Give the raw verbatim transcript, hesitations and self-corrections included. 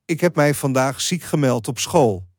Ik heb mij vandaag ziek gemeld op school.